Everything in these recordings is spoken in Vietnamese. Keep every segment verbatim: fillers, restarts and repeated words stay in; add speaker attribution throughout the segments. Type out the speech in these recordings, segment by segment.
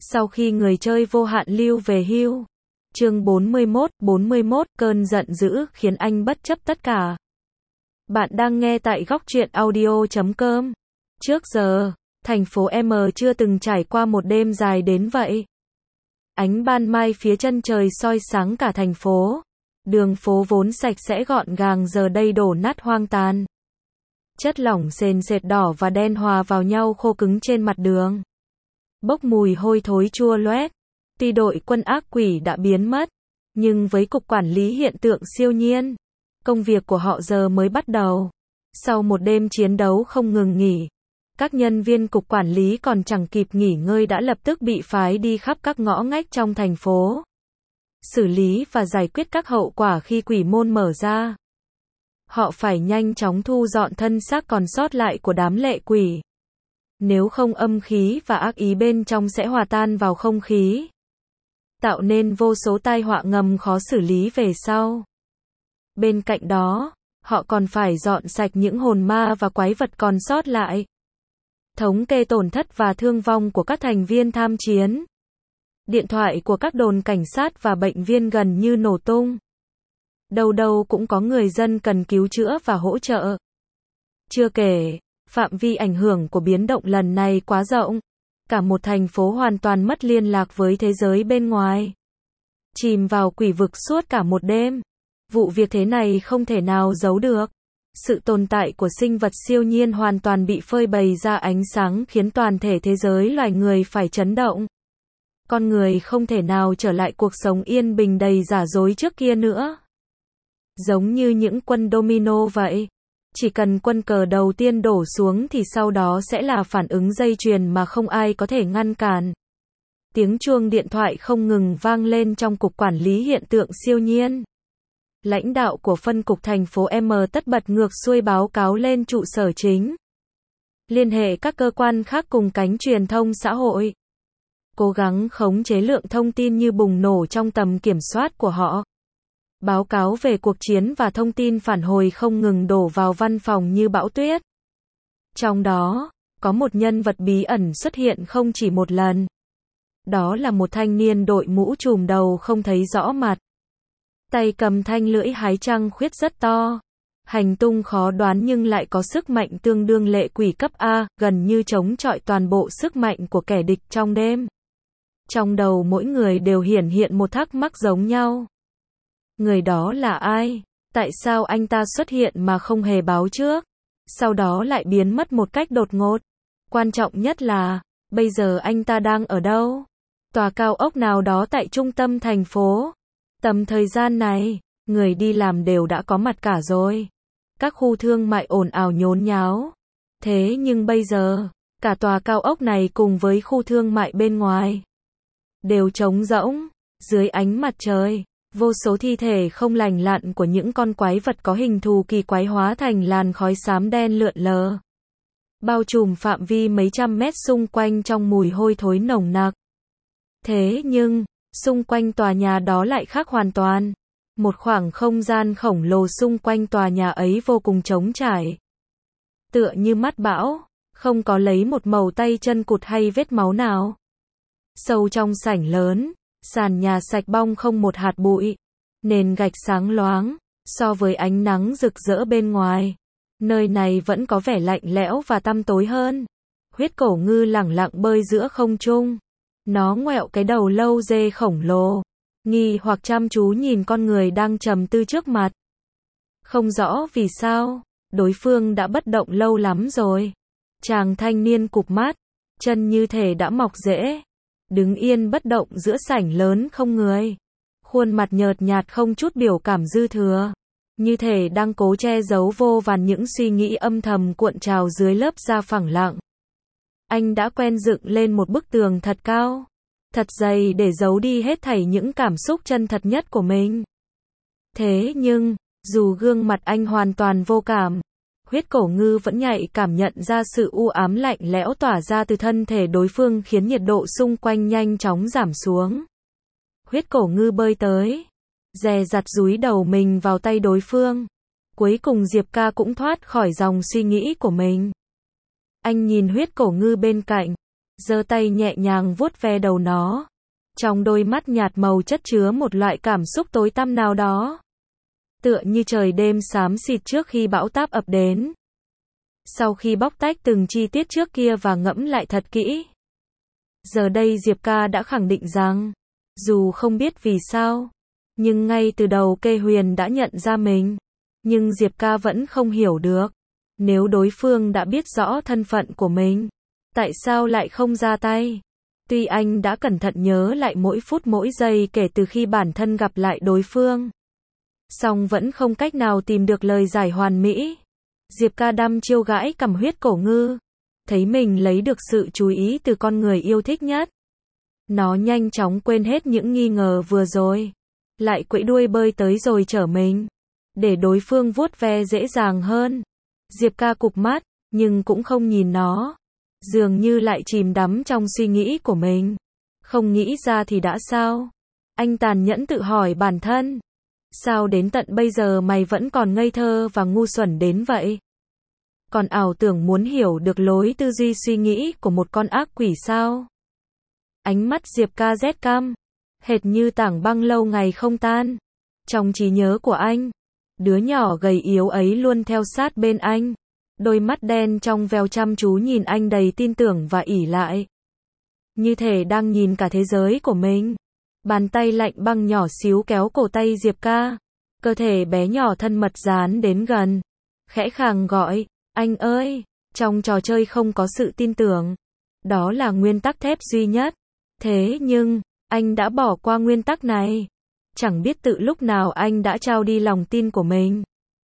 Speaker 1: Sau khi người chơi vô hạn lưu về hưu. Chương bốn mươi mốt, bốn mươi mốt, cơn giận dữ khiến anh bất chấp tất cả. Bạn đang nghe tại góc truyện audio chấm com. Trước giờ, thành phố M chưa từng trải qua một đêm dài đến vậy. Ánh ban mai phía chân trời soi sáng cả thành phố. Đường phố vốn sạch sẽ gọn gàng giờ đây đổ nát hoang tàn. Chất lỏng sền sệt đỏ và đen hòa vào nhau khô cứng trên mặt đường. Bốc mùi hôi thối chua loét. Tuy đội quân ác quỷ đã biến mất, nhưng với cục quản lý hiện tượng siêu nhiên, công việc của họ giờ mới bắt đầu. Sau một đêm chiến đấu không ngừng nghỉ, các nhân viên cục quản lý còn chẳng kịp nghỉ ngơi đã lập tức bị phái đi khắp các ngõ ngách trong thành phố, xử lý và giải quyết các hậu quả khi quỷ môn mở ra. Họ phải nhanh chóng thu dọn thân xác còn sót lại của đám lệ quỷ. Nếu không âm khí và ác ý bên trong sẽ hòa tan vào không khí, tạo nên vô số tai họa ngầm khó xử lý về sau. Bên cạnh đó, họ còn phải dọn sạch những hồn ma và quái vật còn sót lại. Thống kê tổn thất và thương vong của các thành viên tham chiến. Điện thoại của các đồn cảnh sát và bệnh viên gần như nổ tung. Đâu đâu cũng có người dân cần cứu chữa và hỗ trợ. Chưa kể, phạm vi ảnh hưởng của biến động lần này quá rộng. Cả một thành phố hoàn toàn mất liên lạc với thế giới bên ngoài. Chìm vào quỷ vực suốt cả một đêm. Vụ việc thế này không thể nào giấu được. Sự tồn tại của sinh vật siêu nhiên hoàn toàn bị phơi bày ra ánh sáng khiến toàn thể thế giới loài người phải chấn động. Con người không thể nào trở lại cuộc sống yên bình đầy giả dối trước kia nữa. Giống như những quân domino vậy. Chỉ cần quân cờ đầu tiên đổ xuống thì sau đó sẽ là phản ứng dây chuyền mà không ai có thể ngăn cản. Tiếng chuông điện thoại không ngừng vang lên trong cục quản lý hiện tượng siêu nhiên. Lãnh đạo của phân cục thành phố M tất bật ngược xuôi báo cáo lên trụ sở chính. Liên hệ các cơ quan khác cùng cánh truyền thông xã hội. Cố gắng khống chế lượng thông tin như bùng nổ trong tầm kiểm soát của họ. Báo cáo về cuộc chiến và thông tin phản hồi không ngừng đổ vào văn phòng như bão tuyết. Trong đó, có một nhân vật bí ẩn xuất hiện không chỉ một lần. Đó là một thanh niên đội mũ trùm đầu không thấy rõ mặt. Tay cầm thanh lưỡi hái trăng khuyết rất to. Hành tung khó đoán nhưng lại có sức mạnh tương đương lệ quỷ cấp A, gần như chống chọi toàn bộ sức mạnh của kẻ địch trong đêm. Trong đầu mỗi người đều hiển hiện một thắc mắc giống nhau. Người đó là ai? Tại sao anh ta xuất hiện mà không hề báo trước? Sau đó lại biến mất một cách đột ngột. Quan trọng nhất là, bây giờ anh ta đang ở đâu? Tòa cao ốc nào đó tại trung tâm thành phố. Tầm thời gian này, người đi làm đều đã có mặt cả rồi. Các khu thương mại ồn ào nhốn nháo. Thế nhưng bây giờ, cả tòa cao ốc này cùng với khu thương mại bên ngoài đều trống rỗng. Dưới ánh mặt trời, vô số thi thể không lành lặn của những con quái vật có hình thù kỳ quái hóa thành làn khói xám đen lượn lờ. Bao trùm phạm vi mấy trăm mét xung quanh trong mùi hôi thối nồng nặc. Thế nhưng, xung quanh tòa nhà đó lại khác hoàn toàn. Một khoảng không gian khổng lồ xung quanh tòa nhà ấy vô cùng trống trải. Tựa như mắt bão, không có lấy một màu tay chân cụt hay vết máu nào. Sâu trong sảnh lớn, sàn nhà sạch bong không một hạt bụi. Nền gạch sáng loáng, so với ánh nắng rực rỡ bên ngoài. Nơi này vẫn có vẻ lạnh lẽo và tăm tối hơn. Huyết cổ ngư lẳng lặng bơi giữa không trung. Nó ngoẹo cái đầu lâu dê khổng lồ, nghi hoặc chăm chú nhìn con người đang trầm tư trước mặt. Không rõ vì sao, đối phương đã bất động lâu lắm rồi. Chàng thanh niên cụp mắt, chân như thể đã mọc rễ. Đứng yên bất động giữa sảnh lớn không người. Khuôn mặt nhợt nhạt không chút biểu cảm dư thừa. Như thể đang cố che giấu vô vàn những suy nghĩ âm thầm cuộn trào dưới lớp da phẳng lặng. Anh đã quen dựng lên một bức tường thật cao, thật dày để giấu đi hết thảy những cảm xúc chân thật nhất của mình. Thế nhưng, dù gương mặt anh hoàn toàn vô cảm, huyết cổ ngư vẫn nhạy cảm nhận ra sự u ám lạnh lẽo tỏa ra từ thân thể đối phương khiến nhiệt độ xung quanh nhanh chóng giảm xuống. Huyết cổ ngư bơi tới, dè dặt dúi đầu mình vào tay đối phương. Cuối cùng Diệp Ca cũng thoát khỏi dòng suy nghĩ của mình. Anh nhìn huyết cổ ngư bên cạnh, giơ tay nhẹ nhàng vuốt ve đầu nó. Trong đôi mắt nhạt màu chất chứa một loại cảm xúc tối tăm nào đó. Tựa như trời đêm xám xịt trước khi bão táp ập đến. Sau khi bóc tách từng chi tiết trước kia và ngẫm lại thật kỹ, giờ đây Diệp Ca đã khẳng định rằng, dù không biết vì sao, nhưng ngay từ đầu Kê Huyền đã nhận ra mình. Nhưng Diệp Ca vẫn không hiểu được, nếu đối phương đã biết rõ thân phận của mình, tại sao lại không ra tay? Tuy anh đã cẩn thận nhớ lại mỗi phút mỗi giây kể từ khi bản thân gặp lại đối phương, song vẫn không cách nào tìm được lời giải hoàn mỹ. Diệp Ca đăm chiêu gãi cằm Huyết Cổ Ngư, thấy mình lấy được sự chú ý từ con người yêu thích nhất. Nó nhanh chóng quên hết những nghi ngờ vừa rồi, lại quẫy đuôi bơi tới rồi chở mình, để đối phương vuốt ve dễ dàng hơn. Diệp Ca cụp mắt, nhưng cũng không nhìn nó, dường như lại chìm đắm trong suy nghĩ của mình. Không nghĩ ra thì đã sao? Anh tàn nhẫn tự hỏi bản thân. Sao đến tận bây giờ mày vẫn còn ngây thơ và ngu xuẩn đến vậy? Còn ảo tưởng muốn hiểu được lối tư duy suy nghĩ của một con ác quỷ sao? Ánh mắt Diệp Ca rét căm, hệt như tảng băng lâu ngày không tan. Trong trí nhớ của anh, đứa nhỏ gầy yếu ấy luôn theo sát bên anh. Đôi mắt đen trong veo chăm chú nhìn anh đầy tin tưởng và ỷ lại. Như thể đang nhìn cả thế giới của mình. Bàn tay lạnh băng nhỏ xíu kéo cổ tay Diệp Ca. Cơ thể bé nhỏ thân mật dán đến gần. Khẽ khàng gọi, anh ơi, trong trò chơi không có sự tin tưởng. Đó là nguyên tắc thép duy nhất. Thế nhưng, anh đã bỏ qua nguyên tắc này. Chẳng biết tự lúc nào anh đã trao đi lòng tin của mình.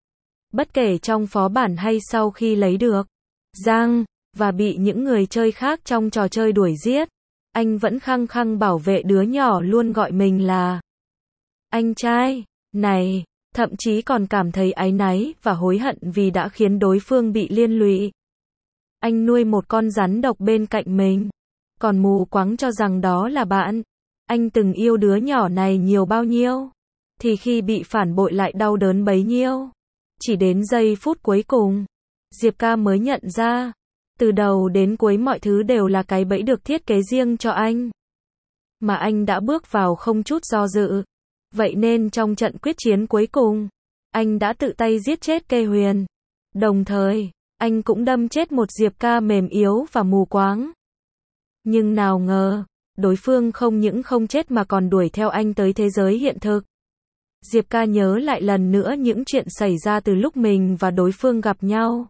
Speaker 1: Bất kể trong phó bản hay sau khi lấy được Giang, và bị những người chơi khác trong trò chơi đuổi giết, anh vẫn khăng khăng bảo vệ đứa nhỏ luôn gọi mình là anh trai. Này, thậm chí còn cảm thấy áy náy và hối hận vì đã khiến đối phương bị liên lụy. Anh nuôi một con rắn độc bên cạnh mình, còn mù quáng cho rằng đó là bạn. Anh từng yêu đứa nhỏ này nhiều bao nhiêu, thì khi bị phản bội lại đau đớn bấy nhiêu. Chỉ đến giây phút cuối cùng, Diệp Ca mới nhận ra, từ đầu đến cuối mọi thứ đều là cái bẫy được thiết kế riêng cho anh. Mà anh đã bước vào không chút do dự. Vậy nên trong trận quyết chiến cuối cùng, anh đã tự tay giết chết Kê Huyền. Đồng thời, anh cũng đâm chết một Diệp Ca mềm yếu và mù quáng. Nhưng nào ngờ, đối phương không những không chết mà còn đuổi theo anh tới thế giới hiện thực. Diệp Ca nhớ lại lần nữa những chuyện xảy ra từ lúc mình và đối phương gặp nhau.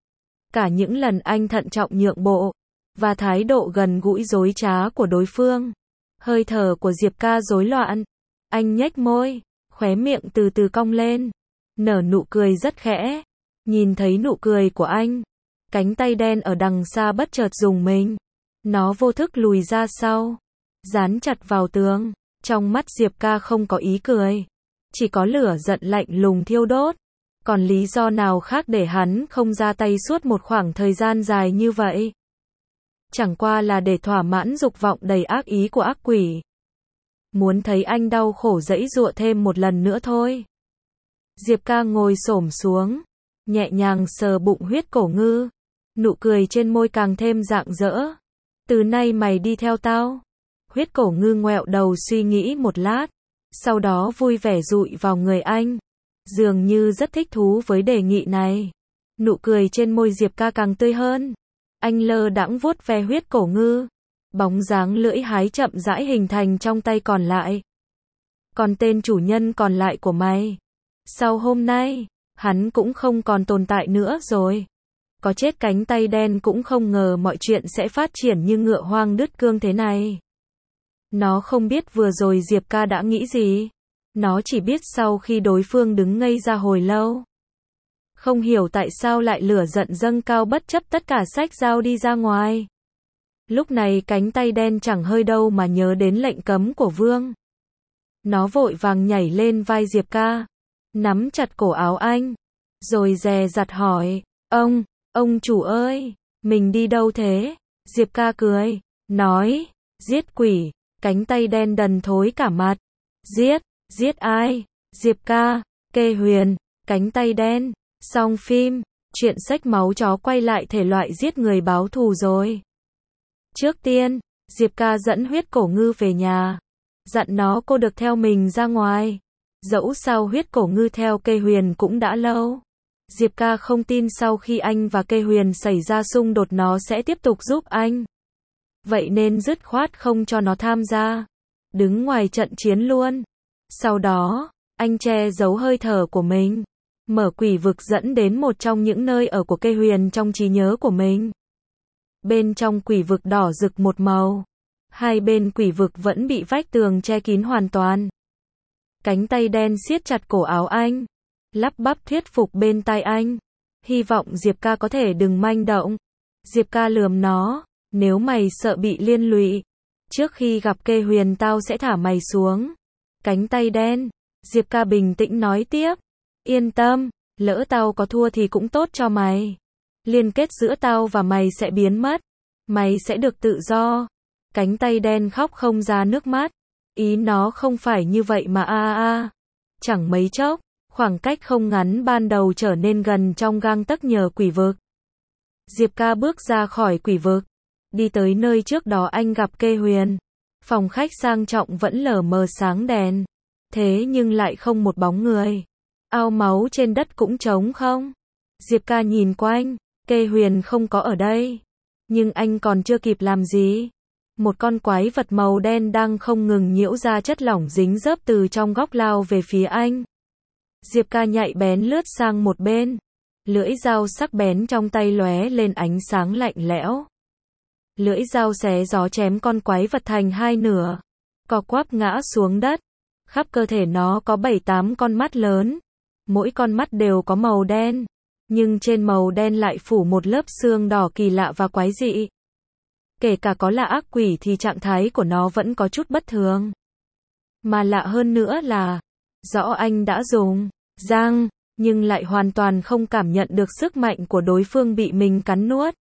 Speaker 1: Cả những lần anh thận trọng nhượng bộ, và thái độ gần gũi dối trá của đối phương. Hơi thở của Diệp Ca rối loạn. Anh nhếch môi, khóe miệng từ từ cong lên, nở nụ cười rất khẽ. Nhìn thấy nụ cười của anh, cánh tay đen ở đằng xa bất chợt rùng mình. Nó vô thức lùi ra sau, dán chặt vào tường. Trong mắt Diệp Ca không có ý cười, chỉ có lửa giận lạnh lùng thiêu đốt. Còn lý do nào khác để hắn không ra tay suốt một khoảng thời gian dài như vậy? Chẳng qua là để thỏa mãn dục vọng đầy ác ý của ác quỷ. Muốn thấy anh đau khổ giãy giụa thêm một lần nữa thôi. Diệp Ca ngồi xổm xuống, nhẹ nhàng sờ bụng Huyết Cổ Ngư. Nụ cười trên môi càng thêm rạng rỡ. Từ nay mày đi theo tao. Huyết Cổ Ngư ngoẹo đầu suy nghĩ một lát, sau đó vui vẻ dụi vào người anh, dường như rất thích thú với đề nghị này. Nụ cười trên môi Diệp Ca càng tươi hơn. Anh lơ đãng vuốt ve Huyết Cổ Ngư, bóng dáng lưỡi hái chậm rãi hình thành trong tay còn lại. Còn tên chủ nhân còn lại của mày, sau hôm nay, hắn cũng không còn tồn tại nữa rồi. Có chết cánh tay đen cũng không ngờ mọi chuyện sẽ phát triển như ngựa hoang đứt cương thế này. Nó không biết vừa rồi Diệp Ca đã nghĩ gì. Nó chỉ biết sau khi đối phương đứng ngây ra hồi lâu, không hiểu tại sao lại lửa giận dâng cao bất chấp tất cả sách dao đi ra ngoài. Lúc này cánh tay đen chẳng hơi đâu mà nhớ đến lệnh cấm của vương. Nó vội vàng nhảy lên vai Diệp Ca, nắm chặt cổ áo anh, rồi dè dặt hỏi, ông, ông chủ ơi, mình đi đâu thế? Diệp Ca cười, nói, giết quỷ. Cánh tay đen đần thối cả mặt. Giết, giết ai? Diệp Ca, Kê Huyền, cánh tay đen. Xong phim, chuyện xách máu chó quay lại thể loại giết người báo thù rồi. Trước tiên, Diệp Ca dẫn huyết cổ ngư về nhà, dặn nó cô được theo mình ra ngoài. Dẫu sao huyết cổ ngư theo cây huyền cũng đã lâu. Diệp Ca không tin sau khi anh và cây huyền xảy ra xung đột nó sẽ tiếp tục giúp anh. Vậy nên dứt khoát không cho nó tham gia. Đứng ngoài trận chiến luôn. Sau đó, anh che giấu hơi thở của mình. Mở quỷ vực dẫn đến một trong những nơi ở của cây huyền trong trí nhớ của mình. Bên trong quỷ vực đỏ rực một màu. Hai bên quỷ vực vẫn bị vách tường che kín hoàn toàn. Cánh tay đen siết chặt cổ áo anh. Lắp bắp thuyết phục bên tai anh. Hy vọng Diệp Ca có thể đừng manh động. Diệp Ca lườm nó. Nếu mày sợ bị liên lụy, trước khi gặp cây huyền tao sẽ thả mày xuống. Cánh tay đen. Diệp Ca bình tĩnh nói tiếp. Yên tâm, lỡ tao có thua thì cũng tốt cho mày. Liên kết giữa tao và mày sẽ biến mất. Mày sẽ được tự do. Cánh tay đen khóc không ra nước mắt. Ý nó không phải như vậy mà a a a. Chẳng mấy chốc, khoảng cách không ngắn ban đầu trở nên gần trong gang tấc nhờ quỷ vực. Diệp Ca bước ra khỏi quỷ vực. Đi tới nơi trước đó anh gặp cây huyền. Phòng khách sang trọng vẫn lờ mờ sáng đèn. Thế nhưng lại không một bóng người. Ao máu trên đất cũng trống không. Diệp Ca nhìn quanh. Cây huyền không có ở đây. Nhưng anh còn chưa kịp làm gì. Một con quái vật màu đen đang không ngừng nhiễu ra chất lỏng dính dớp từ trong góc lao về phía anh. Diệp Ca nhạy bén lướt sang một bên. Lưỡi dao sắc bén trong tay lóe lên ánh sáng lạnh lẽo. Lưỡi dao xé gió chém con quái vật thành hai nửa. Co quắp ngã xuống đất. Khắp cơ thể nó có bảy tám con mắt lớn. Mỗi con mắt đều có màu đen. Nhưng trên màu đen lại phủ một lớp xương đỏ kỳ lạ và quái dị. Kể cả có là ác quỷ thì trạng thái của nó vẫn có chút bất thường. Mà lạ hơn nữa là, rõ anh đã dùng răng, nhưng lại hoàn toàn không cảm nhận được sức mạnh của đối phương bị mình cắn nuốt.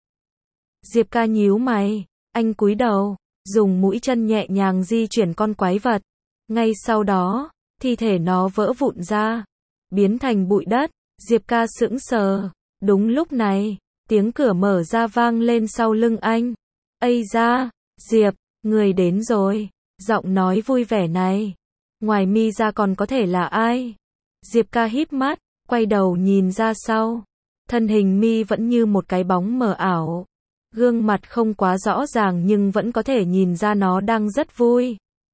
Speaker 1: Diệp Ca nhíu mày, anh cúi đầu, dùng mũi chân nhẹ nhàng di chuyển con quái vật. Ngay sau đó, thi thể nó vỡ vụn ra, biến thành bụi đất. Diệp Ca sững sờ. Đúng lúc này, tiếng cửa mở ra vang lên sau lưng anh. Ây da, Diệp, người đến rồi. Giọng nói vui vẻ này. Ngoài mi ra còn có thể là ai? Diệp Ca híp mắt, quay đầu nhìn ra sau. Thân hình mi vẫn như một cái bóng mờ ảo. Gương mặt không quá rõ ràng nhưng vẫn có thể nhìn ra nó đang rất vui.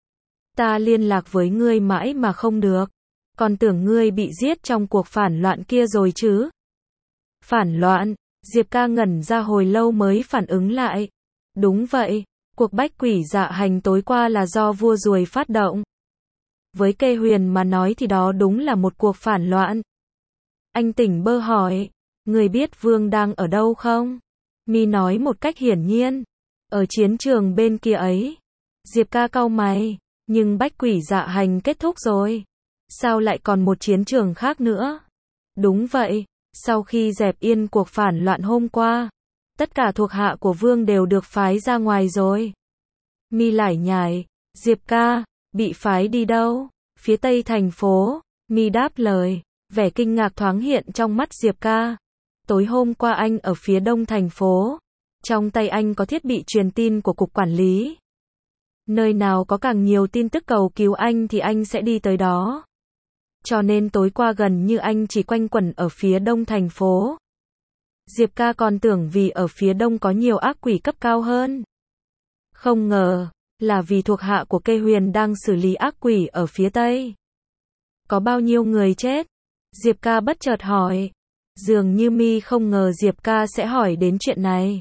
Speaker 1: Ta liên lạc với ngươi mãi mà không được. Còn tưởng ngươi bị giết trong cuộc phản loạn kia rồi chứ. Phản loạn? Diệp Ca ngẩn ra hồi lâu mới phản ứng lại. Đúng vậy, cuộc bách quỷ dạ hành tối qua là do vua ruồi phát động. Với cây huyền mà nói thì đó đúng là một cuộc phản loạn. Anh tỉnh bơ hỏi, người biết vương đang ở đâu không? Mi nói một cách hiển nhiên, ở chiến trường bên kia ấy. Diệp Ca cau mày, nhưng bách quỷ dạ hành kết thúc rồi. Sao lại còn một chiến trường khác nữa? Đúng vậy, sau khi dẹp yên cuộc phản loạn hôm qua, tất cả thuộc hạ của vương đều được phái ra ngoài rồi. Mi lải nhải, Diệp Ca, bị phái đi đâu? Phía tây thành phố. Mi đáp lời, vẻ kinh ngạc thoáng hiện trong mắt Diệp Ca. Tối hôm qua anh ở phía đông thành phố. Trong tay anh có thiết bị truyền tin của cục quản lý. Nơi nào có càng nhiều tin tức cầu cứu anh thì anh sẽ đi tới đó. Cho nên tối qua gần như anh chỉ quanh quẩn ở phía đông thành phố. Diệp Ca còn tưởng vì ở phía đông có nhiều ác quỷ cấp cao hơn. Không ngờ, là vì thuộc hạ của cây huyền đang xử lý ác quỷ ở phía tây. Có bao nhiêu người chết? Diệp Ca bất chợt hỏi. Dường như Mi không ngờ Diệp Ca sẽ hỏi đến chuyện này.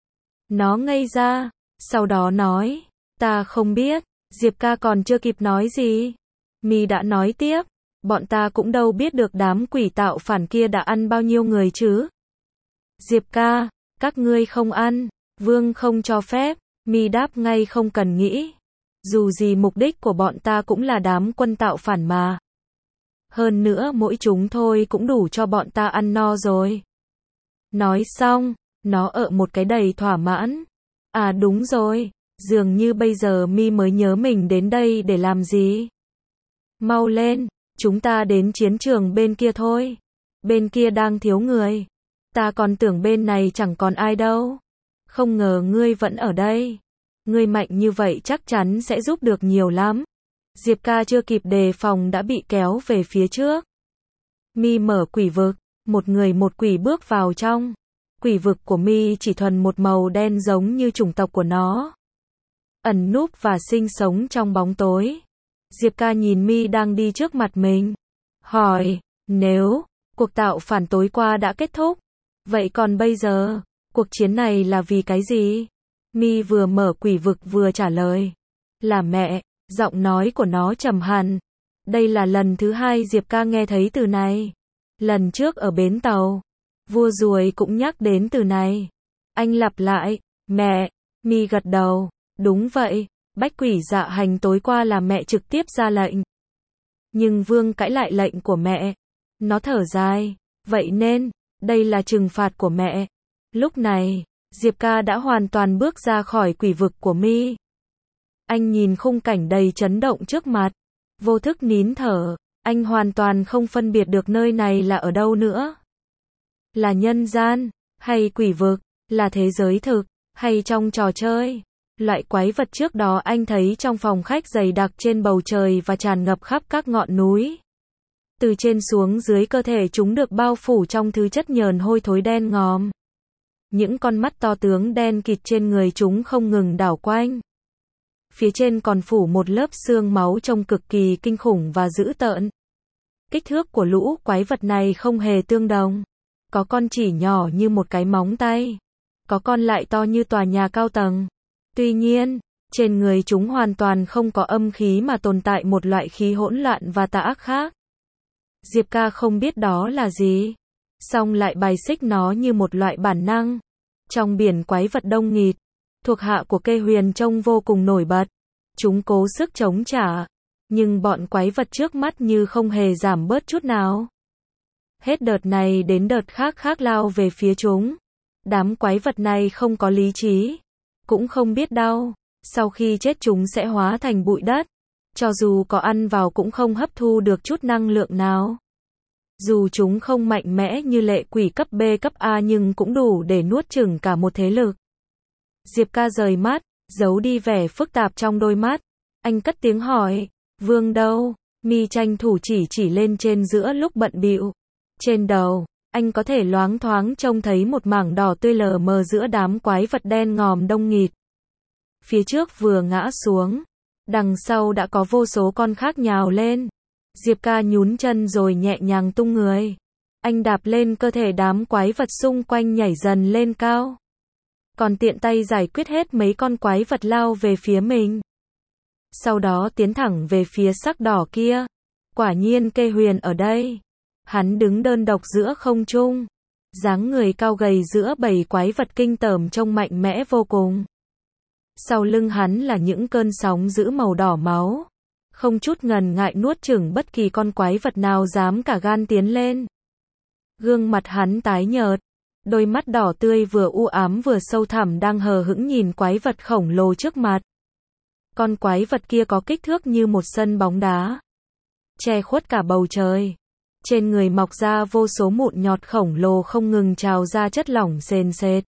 Speaker 1: Nó ngây ra, sau đó nói, ta không biết. Diệp Ca còn chưa kịp nói gì. Mi đã nói tiếp, bọn ta cũng đâu biết được đám quỷ tạo phản kia đã ăn bao nhiêu người chứ. Diệp Ca, các ngươi không ăn, vương không cho phép. Mi đáp ngay không cần nghĩ. Dù gì mục đích của bọn ta cũng là đám quân tạo phản mà. Hơn nữa mỗi chúng thôi cũng đủ cho bọn ta ăn no rồi. Nói xong, nó ợ một cái đầy thỏa mãn. À đúng rồi, dường như bây giờ Mi mới nhớ mình đến đây để làm gì. Mau lên, chúng ta đến chiến trường bên kia thôi. Bên kia đang thiếu người. Ta còn tưởng bên này chẳng còn ai đâu. Không ngờ ngươi vẫn ở đây. Ngươi mạnh như vậy chắc chắn sẽ giúp được nhiều lắm. Diệp ca chưa kịp đề phòng đã bị kéo về phía trước. Mi mở quỷ vực, một người một quỷ bước vào trong. Quỷ vực của Mi chỉ thuần một màu đen giống như chủng tộc của nó. Ẩn núp và sinh sống trong bóng tối. Diệp ca nhìn Mi đang đi trước mặt mình. Hỏi, nếu cuộc tạo phản tối qua đã kết thúc, vậy còn bây giờ, cuộc chiến này là vì cái gì? Mi vừa mở quỷ vực vừa trả lời. Là mẹ, giọng nói của nó trầm hẳn. Đây là lần thứ hai Diệp ca nghe thấy từ này. Lần trước ở bến tàu, vua ruồi cũng nhắc đến từ này. Anh lặp lại, mẹ, Mi gật đầu, đúng vậy, bách quỷ dạ hành tối qua là mẹ trực tiếp ra lệnh. Nhưng vương cãi lại lệnh của mẹ. Nó thở dài, vậy nên, đây là trừng phạt của mẹ. Lúc này, Diệp ca đã hoàn toàn bước ra khỏi quỷ vực của Mi. Anh nhìn khung cảnh đầy chấn động trước mặt, vô thức nín thở, anh hoàn toàn không phân biệt được nơi này là ở đâu nữa. Là nhân gian, hay quỷ vực, là thế giới thực, hay trong trò chơi. Loại quái vật trước đó anh thấy trong phòng khách dày đặc trên bầu trời và tràn ngập khắp các ngọn núi. Từ trên xuống dưới cơ thể chúng được bao phủ trong thứ chất nhờn hôi thối đen ngòm. Những con mắt to tướng đen kịt trên người chúng không ngừng đảo quanh. Phía trên còn phủ một lớp xương máu trông cực kỳ kinh khủng và dữ tợn. Kích thước của lũ quái vật này không hề tương đồng. Có con chỉ nhỏ như một cái móng tay. Có con lại to như tòa nhà cao tầng. Tuy nhiên, trên người chúng hoàn toàn không có âm khí mà tồn tại một loại khí hỗn loạn và tà ác khác. Diệp ca không biết đó là gì. Song lại bài xích nó như một loại bản năng. Trong biển quái vật đông nghịt, thuộc hạ của Kê Huyền trông vô cùng nổi bật. Chúng cố sức chống trả. Nhưng bọn quái vật trước mắt như không hề giảm bớt chút nào. Hết đợt này đến đợt khác khác lao về phía chúng. Đám quái vật này không có lý trí. Cũng không biết đau. Sau khi chết chúng sẽ hóa thành bụi đất. Cho dù có ăn vào cũng không hấp thu được chút năng lượng nào. Dù chúng không mạnh mẽ như lệ quỷ cấp B cấp A nhưng cũng đủ để nuốt chửng cả một thế lực. Diệp ca rời mắt, giấu đi vẻ phức tạp trong đôi mắt. Anh cất tiếng hỏi, vương đâu? Mi tranh thủ chỉ chỉ lên trên giữa lúc bận bịu. Trên đầu, anh có thể loáng thoáng trông thấy một mảng đỏ tươi lờ mờ giữa đám quái vật đen ngòm đông nghịt. Phía trước vừa ngã xuống, đằng sau đã có vô số con khác nhào lên. Diệp ca nhún chân rồi nhẹ nhàng tung người. Anh đạp lên cơ thể đám quái vật xung quanh nhảy dần lên cao. Còn tiện tay giải quyết hết mấy con quái vật lao về phía mình. Sau đó tiến thẳng về phía sắc đỏ kia. Quả nhiên Kê Huyền ở đây. Hắn đứng đơn độc giữa không trung. Dáng người cao gầy giữa bầy quái vật kinh tởm trông mạnh mẽ vô cùng. Sau lưng hắn là những cơn sóng dữ màu đỏ máu. Không chút ngần ngại nuốt chửng bất kỳ con quái vật nào dám cả gan tiến lên. Gương mặt hắn tái nhợt. Đôi mắt đỏ tươi vừa u ám vừa sâu thẳm đang hờ hững nhìn quái vật khổng lồ trước mặt. Con quái vật kia có kích thước như một sân bóng đá. Che khuất cả bầu trời. Trên người mọc ra vô số mụn nhọt khổng lồ không ngừng trào ra chất lỏng sền sệt.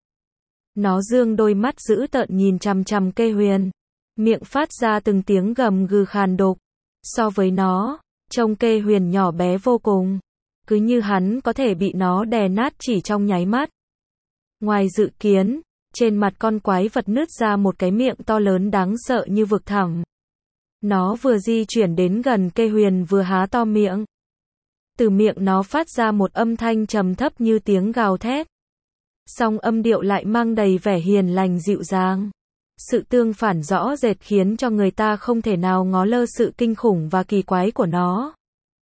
Speaker 1: Nó dương đôi mắt dữ tợn nhìn chằm chằm Kê Huyền. Miệng phát ra từng tiếng gầm gừ khàn đục. So với nó, trông Kê Huyền nhỏ bé vô cùng. Cứ như hắn có thể bị nó đè nát chỉ trong nháy mắt. Ngoài dự kiến, trên mặt con quái vật nứt ra một cái miệng to lớn đáng sợ như vực thẳm. Nó vừa di chuyển đến gần Kê Huyền vừa há to miệng. Từ miệng nó phát ra một âm thanh trầm thấp như tiếng gào thét. Song âm điệu lại mang đầy vẻ hiền lành dịu dàng. Sự tương phản rõ rệt khiến cho người ta không thể nào ngó lơ sự kinh khủng và kỳ quái của nó.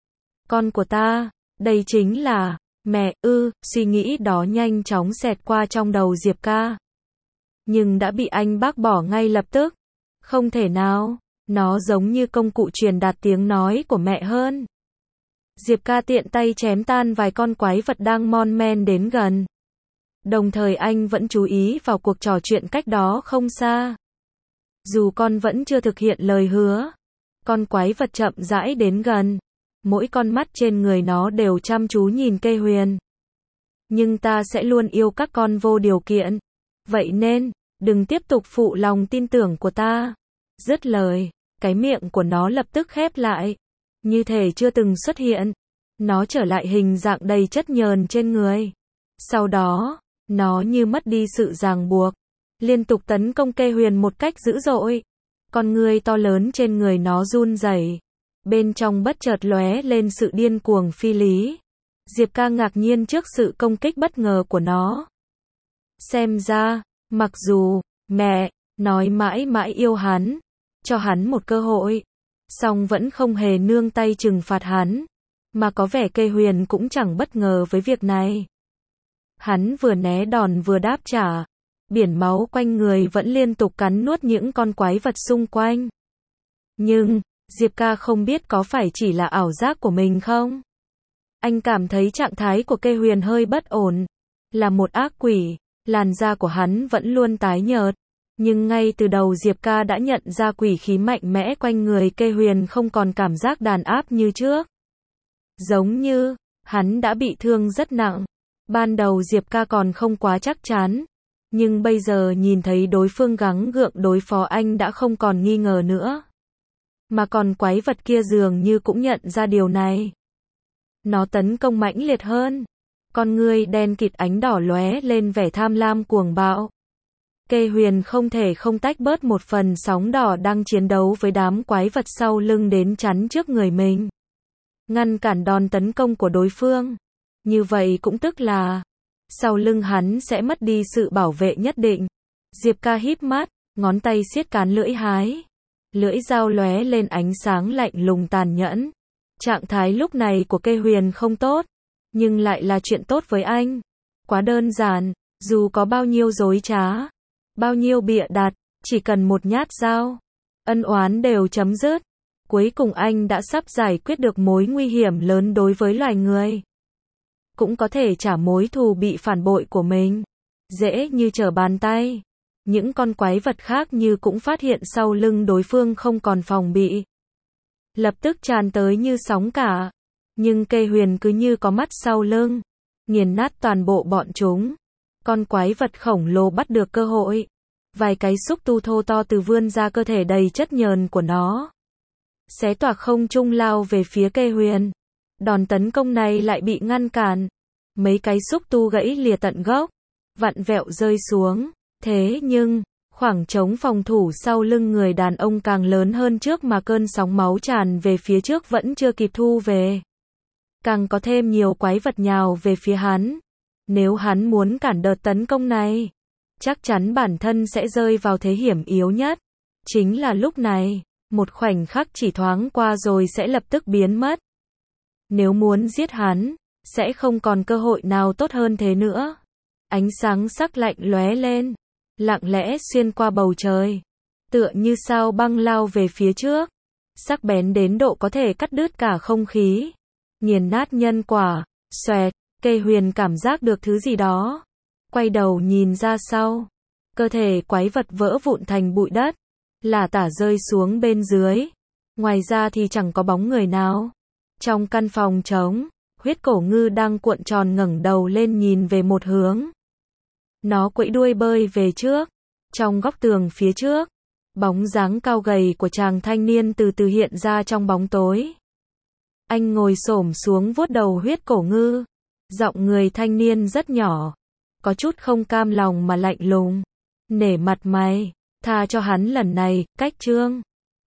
Speaker 1: Con của ta, đây chính là, mẹ ư, suy nghĩ đó nhanh chóng xẹt qua trong đầu Diệp ca. Nhưng đã bị anh bác bỏ ngay lập tức. Không thể nào, nó giống như công cụ truyền đạt tiếng nói của mẹ hơn. Diệp ca tiện tay chém tan vài con quái vật đang mon men đến gần. Đồng thời anh vẫn chú ý vào cuộc trò chuyện cách đó không xa. Dù con vẫn chưa thực hiện lời hứa, con quái vật chậm rãi đến gần. Mỗi con mắt trên người nó đều chăm chú nhìn Kê Huyền. Nhưng ta sẽ luôn yêu các con vô điều kiện. Vậy nên, đừng tiếp tục phụ lòng tin tưởng của ta. Dứt lời, cái miệng của nó lập tức khép lại, như thể chưa từng xuất hiện. Nó trở lại hình dạng đầy chất nhờn trên người. Sau đó, nó như mất đi sự ràng buộc, liên tục tấn công Kê Huyền một cách dữ dội. Con người to lớn trên người nó run rẩy, bên trong bất chợt lóe lên sự điên cuồng phi lý. Diệp Ca ngạc nhiên trước sự công kích bất ngờ của nó. Xem ra, mặc dù mẹ nói mãi mãi yêu hắn, cho hắn một cơ hội, song vẫn không hề nương tay trừng phạt hắn, mà có vẻ Kê Huyền cũng chẳng bất ngờ với việc này. Hắn vừa né đòn vừa đáp trả, biển máu quanh người vẫn liên tục cắn nuốt những con quái vật xung quanh. Nhưng, Diệp Ca không biết có phải chỉ là ảo giác của mình không? Anh cảm thấy trạng thái của Kê Huyền hơi bất ổn. Là một ác quỷ, làn da của hắn vẫn luôn tái nhợt. Nhưng ngay từ đầu Diệp Ca đã nhận ra quỷ khí mạnh mẽ quanh người Kê Huyền không còn cảm giác đàn áp như trước. Giống như, hắn đã bị thương rất nặng. Ban đầu Diệp Ca còn không quá chắc chắn. Nhưng bây giờ nhìn thấy đối phương gắng gượng đối phó anh đã không còn nghi ngờ nữa. Mà còn quái vật kia dường như cũng nhận ra điều này. Nó tấn công mãnh liệt hơn. Con ngươi đen kịt ánh đỏ lóe lên vẻ tham lam cuồng bạo. Kê Huyền không thể không tách bớt một phần sóng đỏ đang chiến đấu với đám quái vật sau lưng đến chắn trước người mình. Ngăn cản đòn tấn công của đối phương. Như vậy cũng tức là, sau lưng hắn sẽ mất đi sự bảo vệ nhất định. Diệp Ca híp mắt, ngón tay siết cán lưỡi hái. Lưỡi dao lóe lên ánh sáng lạnh lùng tàn nhẫn. Trạng thái lúc này của Kê Huyền không tốt, nhưng lại là chuyện tốt với anh. Quá đơn giản, dù có bao nhiêu dối trá, bao nhiêu bịa đặt, chỉ cần một nhát dao, ân oán đều chấm dứt. Cuối cùng anh đã sắp giải quyết được mối nguy hiểm lớn đối với loài người. Cũng có thể trả mối thù bị phản bội của mình. Dễ như trở bàn tay. Những con quái vật khác như cũng phát hiện sau lưng đối phương không còn phòng bị. Lập tức tràn tới như sóng cả. Nhưng Kê Huyền cứ như có mắt sau lưng, nghiền nát toàn bộ bọn chúng. Con quái vật khổng lồ bắt được cơ hội. Vài cái xúc tu thô to từ vươn ra cơ thể đầy chất nhờn của nó. Xé toạc không trung lao về phía Kê Huyền. Đòn tấn công này lại bị ngăn cản. Mấy cái xúc tu gãy lìa tận gốc, vặn vẹo rơi xuống. Thế nhưng, khoảng trống phòng thủ sau lưng người đàn ông càng lớn hơn trước mà cơn sóng máu tràn về phía trước vẫn chưa kịp thu về. Càng có thêm nhiều quái vật nhào về phía hắn. Nếu hắn muốn cản đợt tấn công này, chắc chắn bản thân sẽ rơi vào thế hiểm yếu nhất. Chính là lúc này, một khoảnh khắc chỉ thoáng qua rồi sẽ lập tức biến mất. Nếu muốn giết hắn, sẽ không còn cơ hội nào tốt hơn thế nữa. Ánh sáng sắc lạnh lóe lên, lặng lẽ xuyên qua bầu trời, tựa như sao băng lao về phía trước, sắc bén đến độ có thể cắt đứt cả không khí, nghiền nát nhân quả. Xoẹt, Kê Huyền cảm giác được thứ gì đó, quay đầu nhìn ra sau, cơ thể quái vật vỡ vụn thành bụi đất, lả tả rơi xuống bên dưới. Ngoài ra thì chẳng có bóng người nào. Trong căn phòng trống, huyết cổ ngư đang cuộn tròn ngẩng đầu lên nhìn về một hướng. Nó quẫy đuôi bơi về trước. Trong góc tường phía trước, bóng dáng cao gầy của chàng thanh niên từ từ hiện ra trong bóng tối. Anh ngồi xổm xuống vuốt đầu huyết cổ ngư. Giọng người thanh niên rất nhỏ, có chút không cam lòng mà lạnh lùng. Nể mặt mày, tha cho hắn lần này, cách trương.